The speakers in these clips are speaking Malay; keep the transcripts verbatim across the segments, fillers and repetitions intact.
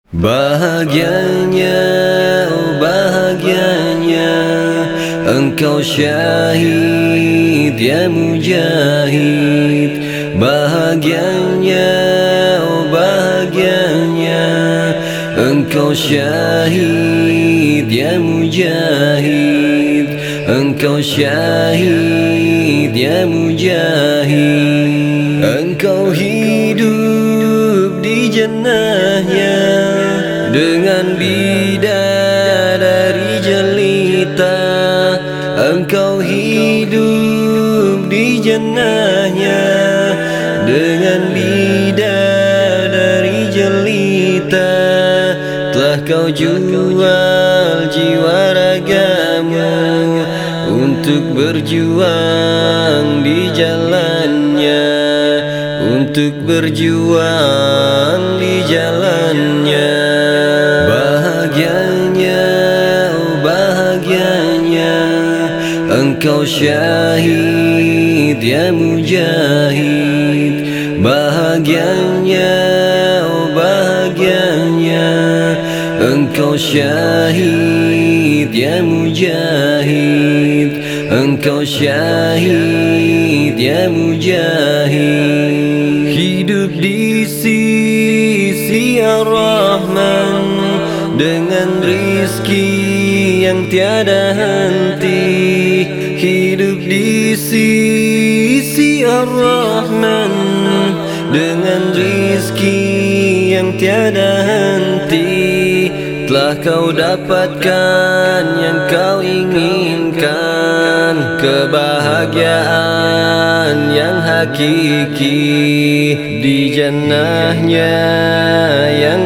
Bahagianya, oh bahagianya engkau syahid ya mujahid. Bahagianya, oh bahagianya engkau syahid ya mujahid. Engkau syahid ya mujahid. Engkau hidup di jannahnya dengan bidadari jelita. Engkau hidup di jannahnya dengan bidadari jelita. Telah kau jual jiwa ragamu untuk berjuang di jalannya, untuk berjuang di jalannya. Bahagianya, oh bahagianya engkau syahid ya mujahid. Bahagianya, oh bahagianya engkau syahid ya mujahid. Engkau syahid ya mujahid. Hidup di sisi Ar-Rahman dengan rizki yang tiada henti. Hidup di sisi Ar-Rahman dengan rizki yang tiada henti. Telah kau dapatkan yang kau inginkan, kebahagiaan yang hakiki di jannahnya yang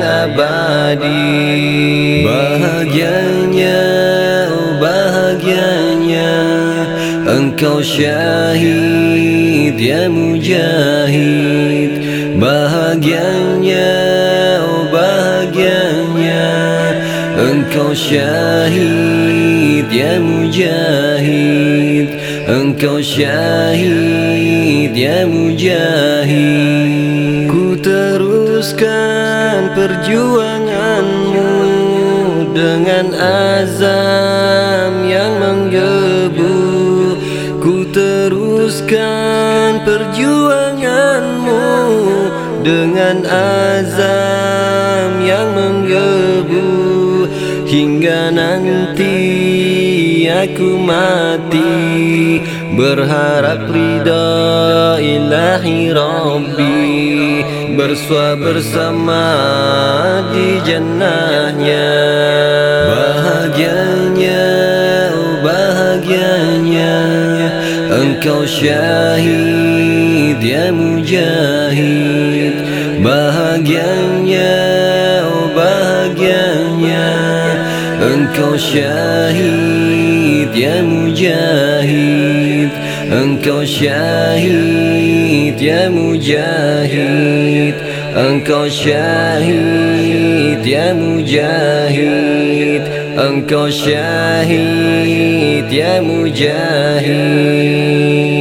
abadi. Bahagianya, oh bahagianya engkau syahid ya mujahid. Bahagianya, oh bahagianya engkau syahid ya mujahid. Engkau syahid ya mujahid. Ku teruskan perjuanganmu dengan azam yang menggebu. Ku teruskan perjuanganmu dengan azam yang menggebu. Hingga nanti aku mati berharap ridha ilahi Rabbi, bersua bersama di jannahnya. Bahagianya, oh bahagianya engkau syahid ya mujahid. Bahagianya, oh bahagianya engkau syahid ya mujahid. Engkau syahid ya mujahid. Engkau syahid ya mujahid. Engkau syahid ya mujahid.